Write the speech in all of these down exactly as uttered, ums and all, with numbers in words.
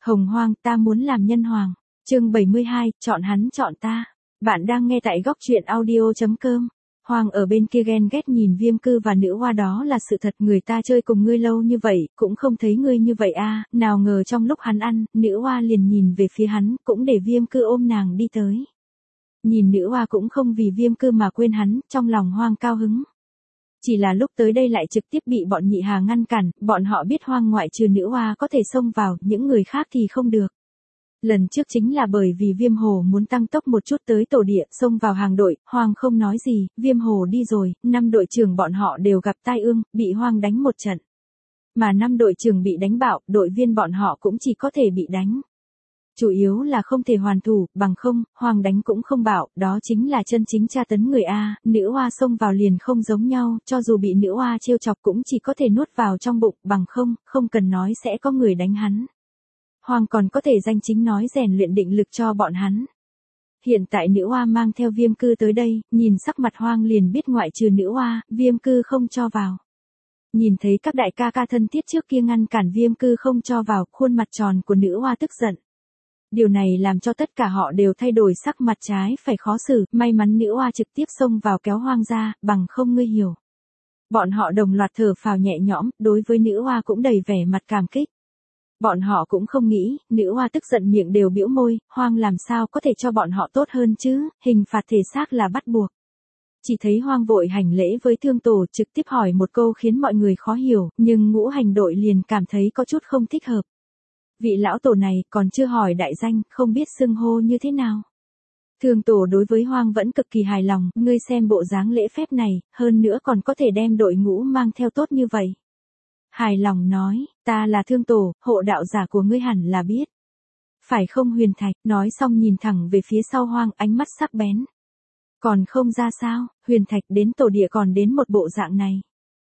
Hồng Hoang, ta muốn làm nhân hoàng. Chương bảy mươi hai, chọn hắn chọn ta. Bạn đang nghe tại góc truyện audio chấm com. Hoàng ở bên kia ghen ghét nhìn Viêm Cư và nữ hoa, đó là sự thật, người ta chơi cùng ngươi lâu như vậy, cũng không thấy ngươi như vậy a. Nào ngờ trong lúc hắn ăn, nữ hoa liền nhìn về phía hắn, cũng để Viêm Cư ôm nàng đi tới. Nhìn nữ hoa cũng không vì Viêm Cư mà quên hắn, trong lòng Hoang cao hứng. Chỉ là lúc tới đây lại trực tiếp bị bọn nhị hà ngăn cản, bọn họ biết Hoang ngoại trừ nữ hoa có thể xông vào, những người khác thì không được. Lần trước chính là bởi vì Viêm Hồ muốn tăng tốc một chút tới tổ địa, xông vào hàng đội, Hoang không nói gì, Viêm Hồ đi rồi, năm đội trưởng bọn họ đều gặp tai ương, bị Hoang đánh một trận. Mà năm đội trưởng bị đánh bạo, đội viên bọn họ cũng chỉ có thể bị đánh. Chủ yếu là không thể hoàn thủ, bằng không, Hoang đánh cũng không bạo, đó chính là chân chính tra tấn người A, nữ hoa xông vào liền không giống nhau, cho dù bị nữ hoa trêu chọc cũng chỉ có thể nuốt vào trong bụng, bằng không, không cần nói sẽ có người đánh hắn. Hoang còn có thể danh chính nói rèn luyện định lực cho bọn hắn. Hiện tại nữ hoa mang theo Viêm Cư tới đây, nhìn sắc mặt Hoang liền biết ngoại trừ nữ hoa, Viêm Cư không cho vào. Nhìn thấy các đại ca ca thân thiết trước kia ngăn cản Viêm Cư không cho vào, khuôn mặt tròn của nữ hoa tức giận. Điều này làm cho tất cả họ đều thay đổi sắc mặt, trái phải khó xử, may mắn nữ hoa trực tiếp xông vào kéo Hoang ra, bằng không ngươi hiểu. Bọn họ đồng loạt thở phào nhẹ nhõm, đối với nữ hoa cũng đầy vẻ mặt cảm kích. Bọn họ cũng không nghĩ, nữ hoa tức giận miệng đều bĩu môi, Hoang làm sao có thể cho bọn họ tốt hơn chứ, hình phạt thể xác là bắt buộc. Chỉ thấy Hoang vội hành lễ với thương tổ, trực tiếp hỏi một câu khiến mọi người khó hiểu, nhưng ngũ hành đội liền cảm thấy có chút không thích hợp. Vị lão tổ này còn chưa hỏi đại danh, không biết xưng hô như thế nào. Thương tổ đối với Hoang vẫn cực kỳ hài lòng, ngươi xem bộ dáng lễ phép này, hơn nữa còn có thể đem đội ngũ mang theo tốt như vậy. Hài lòng nói, ta là thương tổ, hộ đạo giả của ngươi hẳn là biết. Phải không Huyền Thạch, nói xong nhìn thẳng về phía sau Hoang, ánh mắt sắc bén. Còn không ra sao, Huyền Thạch đến tổ địa còn đến một bộ dạng này.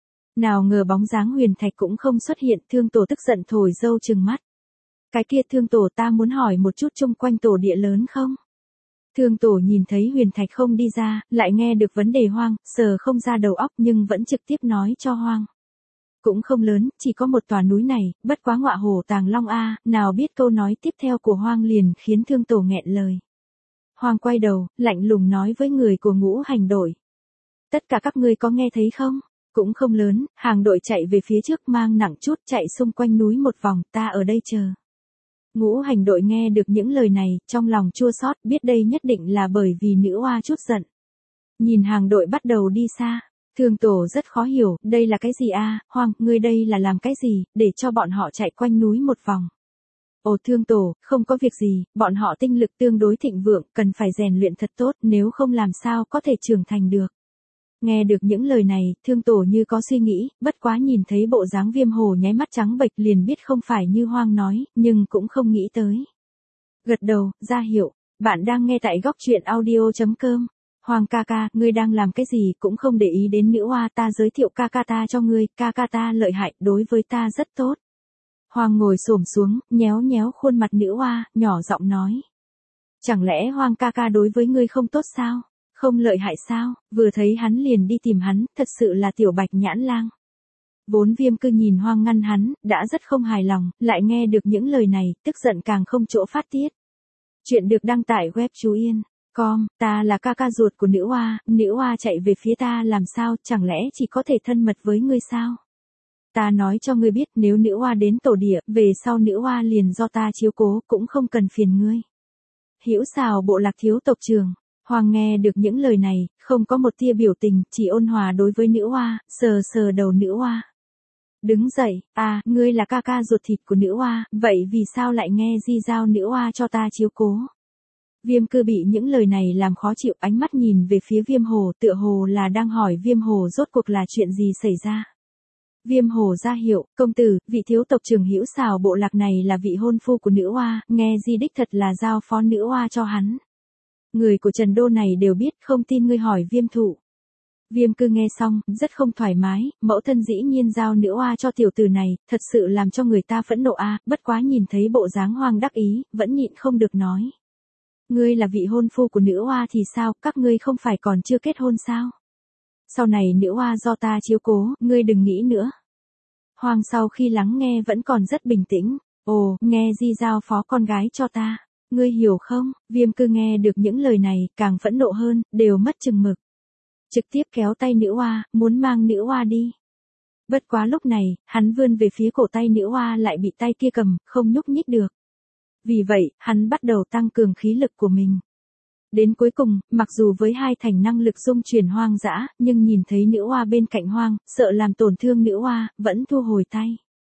Nào ngờ bóng dáng Huyền Thạch cũng không xuất hiện, thương tổ tức giận thổi dâu trừng mắt. Cái kia thương tổ, ta muốn hỏi một chút chung quanh tổ địa lớn không? Thương tổ nhìn thấy Huyền Thạch không đi ra, lại nghe được vấn đề Hoang, sờ không ra đầu óc nhưng vẫn trực tiếp nói cho Hoang. Cũng không lớn, chỉ có một tòa núi này, bất quá ngọa hổ tàng long a, nào biết câu nói tiếp theo của Hoang liền khiến thương tổ nghẹn lời. Hoang quay đầu, lạnh lùng nói với người của ngũ hành đội. Tất cả các ngươi có nghe thấy không? Cũng không lớn, hàng đội chạy về phía trước mang nặng chút, chạy xung quanh núi một vòng, ta ở đây chờ. Ngũ hành đội nghe được những lời này, trong lòng chua xót, biết đây nhất định là bởi vì nữ hoa chút giận. Nhìn hàng đội bắt đầu đi xa, thương tổ rất khó hiểu, đây là cái gì a, Hoang, ngươi đây là làm cái gì, để cho bọn họ chạy quanh núi một vòng. Ồ thương tổ, không có việc gì, bọn họ tinh lực tương đối thịnh vượng, cần phải rèn luyện thật tốt, nếu không làm sao có thể trưởng thành được. Nghe được những lời này, thương tổ như có suy nghĩ, bất quá nhìn thấy bộ dáng Viêm Hồ nháy mắt trắng bệch liền biết không phải như Hoang nói, nhưng cũng không nghĩ tới. Gật đầu, ra hiệu, bạn đang nghe tại góc truyện audio chấm com. Hoang ca ca, ngươi đang làm cái gì cũng không để ý đến nữ hoa, ta giới thiệu ca ca ta cho ngươi, ca ca ta lợi hại, đối với ta rất tốt. Hoang ngồi xổm xuống, nhéo nhéo khuôn mặt nữ hoa, nhỏ giọng nói. Chẳng lẽ Hoang ca ca đối với ngươi không tốt sao? Không lợi hại sao? Vừa thấy hắn liền đi tìm hắn, thật sự là tiểu bạch nhãn lang. Vốn Viêm Cư nhìn Hoang ngăn hắn, đã rất không hài lòng, lại nghe được những lời này, tức giận càng không chỗ phát tiết. Chuyện được đăng tải web chú yên chấm com, ta là ca ca ruột của nữ hoa, nữ hoa chạy về phía ta làm sao, chẳng lẽ chỉ có thể thân mật với ngươi sao? Ta nói cho ngươi biết, nếu nữ hoa đến tổ địa, về sau nữ hoa liền do ta chiếu cố, cũng không cần phiền ngươi. Hữu Xào bộ lạc thiếu tộc trưởng. Hoang nghe được những lời này, không có một tia biểu tình, chỉ ôn hòa đối với nữ hoa, sờ sờ đầu nữ hoa. Đứng dậy, à, ngươi là ca ca ruột thịt của nữ hoa, vậy vì sao lại nghe di giao nữ hoa cho ta chiếu cố? Viêm Cư bị những lời này làm khó chịu, ánh mắt nhìn về phía Viêm Hồ, tựa hồ là đang hỏi Viêm Hồ rốt cuộc là chuyện gì xảy ra. Viêm Hồ ra hiệu, công tử, vị thiếu tộc trưởng Hữu Xào bộ lạc này là vị hôn phu của nữ hoa, nghe di đích thật là giao phó nữ hoa cho hắn. Người của Trần Đô này đều biết, không tin ngươi hỏi Viêm Thụ. Viêm Cư nghe xong, rất không thoải mái, mẫu thân dĩ nhiên giao nữ hoa cho tiểu tử này, thật sự làm cho người ta phẫn nộ a, bất quá nhìn thấy bộ dáng Hoang đắc ý, vẫn nhịn không được nói. Ngươi là vị hôn phu của nữ hoa thì sao, các ngươi không phải còn chưa kết hôn sao? Sau này nữ hoa do ta chiếu cố, ngươi đừng nghĩ nữa. Hoang sau khi lắng nghe vẫn còn rất bình tĩnh. Ồ, nghe Di giao phó con gái cho ta. Ngươi hiểu không? Viêm cư nghe được những lời này, càng phẫn nộ hơn, đều mất chừng mực. Trực tiếp kéo tay nữ oa, muốn mang nữ oa đi. Bất quá lúc này, hắn vươn về phía cổ tay nữ oa lại bị tay kia cầm, không nhúc nhích được. Vì vậy, hắn bắt đầu tăng cường khí lực của mình. Đến cuối cùng, mặc dù với hai thành năng lực dung chuyển hoang dã, nhưng nhìn thấy nữ oa bên cạnh hoang, sợ làm tổn thương nữ oa, vẫn thu hồi tay.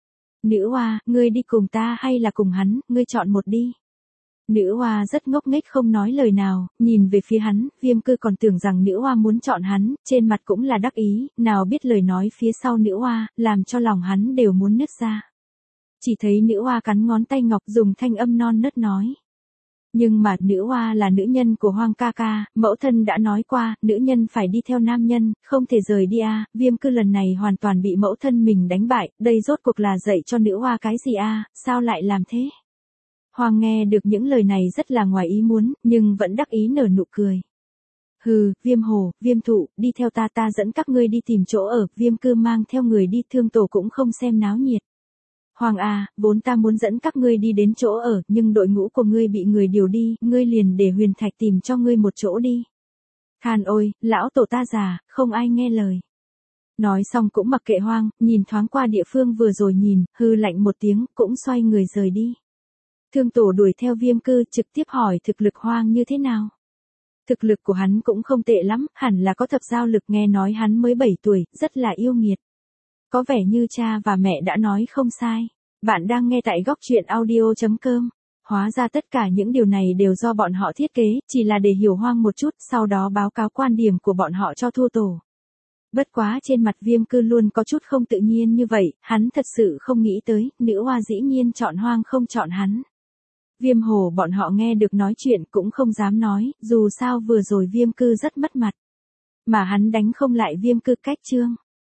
Nữ oa, ngươi đi cùng ta hay là cùng hắn, ngươi chọn một đi. Nữ oa rất ngốc nghếch không nói lời nào, nhìn về phía hắn, Viêm cư còn tưởng rằng nữ oa muốn chọn hắn, trên mặt cũng là đắc ý, nào biết lời nói phía sau nữ oa, làm cho lòng hắn đều muốn nứt ra. Chỉ thấy nữ oa cắn ngón tay ngọc dùng thanh âm non nớt nói. Nhưng mà nữ oa là nữ nhân của Hoang ca ca, mẫu thân đã nói qua, nữ nhân phải đi theo nam nhân, không thể rời đi a. Viêm cư lần này hoàn toàn bị mẫu thân mình đánh bại, đây rốt cuộc là dạy cho nữ oa cái gì a, sao lại làm thế? Hoàng nghe được những lời này rất là ngoài ý muốn, nhưng vẫn đắc ý nở nụ cười. Hừ, Viêm hồ, Viêm thụ, đi theo ta ta dẫn các ngươi đi tìm chỗ ở, Viêm cư mang theo người đi Thương Tổ cũng không xem náo nhiệt. Hoàng à, vốn ta muốn dẫn các ngươi đi đến chỗ ở, nhưng đội ngũ của ngươi bị người điều đi, ngươi liền để Huyền Thạch tìm cho ngươi một chỗ đi. Khan ôi, lão tổ ta già, không ai nghe lời. Nói xong cũng mặc kệ Hoang, nhìn thoáng qua địa phương vừa rồi nhìn, hư lạnh một tiếng, cũng xoay người rời đi. Thương Tổ đuổi theo Viêm cư trực tiếp hỏi thực lực Hoang như thế nào. Thực lực của hắn cũng không tệ lắm, hẳn là có thập giao lực, nghe nói hắn mới bảy tuổi, rất là yêu nghiệt. Có vẻ như cha và mẹ đã nói không sai. Bạn đang nghe tại góc truyện audio chấm com. Hóa ra tất cả những điều này đều do bọn họ thiết kế, chỉ là để hiểu Hoang một chút, sau đó báo cáo quan điểm của bọn họ cho thua tổ. Bất quá trên mặt Viêm cư luôn có chút không tự nhiên như vậy, hắn thật sự không nghĩ tới, nữ oa dĩ nhiên chọn Hoang không chọn hắn. Viêm hồ bọn họ nghe được nói chuyện cũng không dám nói, dù sao vừa rồi Viêm cư rất mất mặt. Mà hắn đánh không lại Viêm cư cách chương.